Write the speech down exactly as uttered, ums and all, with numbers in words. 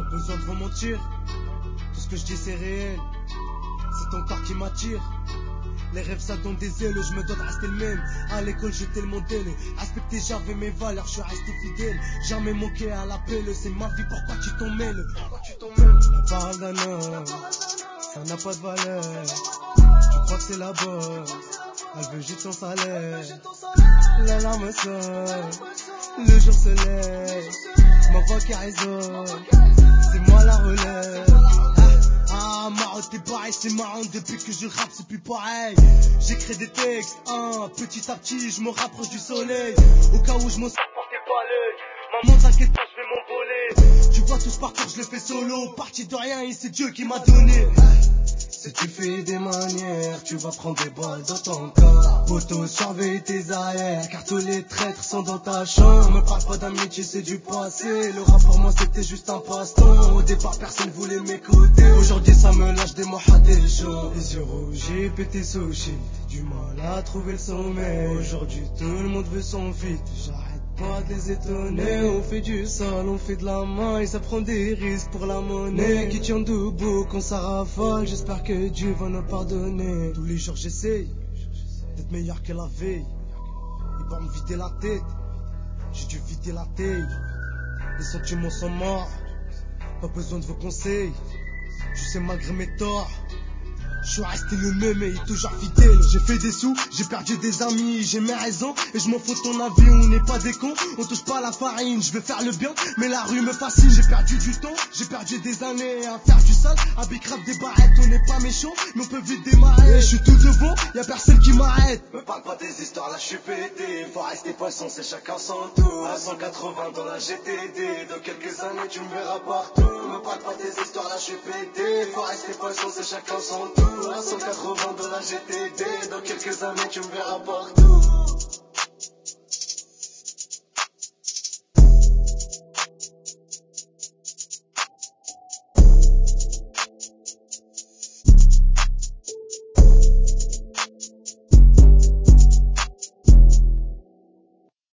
besoin de vous mentir. Tout ce que je dis c'est réel. C'est ton corps qui m'attire. Les rêves ça donne des ailes, je me dois de rester le même. À l'école j'étais le modèle, respecté j'avais mes valeurs, je suis resté fidèle. Jamais manqué à l'appel, c'est ma vie, pourquoi tu t'en mêles? La parole d'un homme, ça n'a pas de valeur. Tu crois que c'est la bonne, elle veut juste son salaire. La larme sort, le jour se lève, ma voix qui résonne, c'est moi la relève. Ah, marre t'es pareil, c'est marrant, depuis que je rappe c'est plus pareil. J'écris des textes, hein, petit à petit je me rapproche du soleil. Au cas où je me sens porté par l'œil, maman t'inquiète pas je vais m'envoler. Tu vois tout ce parcours je le fais solo, parti de rien et c'est Dieu qui m'a donné. Si tu fais des manières, tu vas prendre des balles dans ton corps. Poto, surveille tes arrières, car tous les traîtres sont dans ta chambre. Me parle pas d'amitié, c'est du passé. Le rap pour moi c'était juste un passe-temps. Au départ personne voulait m'écouter. Aujourd'hui ça me lâche des mots à des gens. Les yeux rouges, j'ai pété sushi. Du mal à trouver le sommet. Aujourd'hui tout le monde veut son feat. J'arrête pas de les étonner. On fait du sale, on fait de la main et ça prend des risques pour la monnaie. Qui tient debout quand ça rafale. J'espère que Dieu va nous pardonner. Tous les jours j'essaye d'être meilleur que la veille. Et pour me vider la tête, j'ai dû vider la taille. Les sentiments sont morts, pas besoin de vos conseils. Je sais malgré mes torts, je suis resté le même et toujours fidèle. J'ai fait des sous, j'ai perdu des amis, j'ai mes raisons et je m'en fous de ton avis, on n'est pas des cons, on touche pas à la farine, je veux faire le bien, mais la rue me fascine. J'ai perdu du temps, j'ai perdu des années à faire du sale, à bicrave des barrettes, on n'est pas méchant, mais on peut vite démarrer. Je suis tout devant, y'a personne qui m'arrête. Me parle pas des histoires, là je suis pété, faut rester poisson, c'est chacun son tour. À cent quatre-vingts dans la G T D, dans quelques années tu me verras partout. Me parle pas des histoires, là je suis pété, faut rester poisson, c'est chacun son tour. À cent quatre-vingts dans la G T D, dans quelques années tu me verras partout.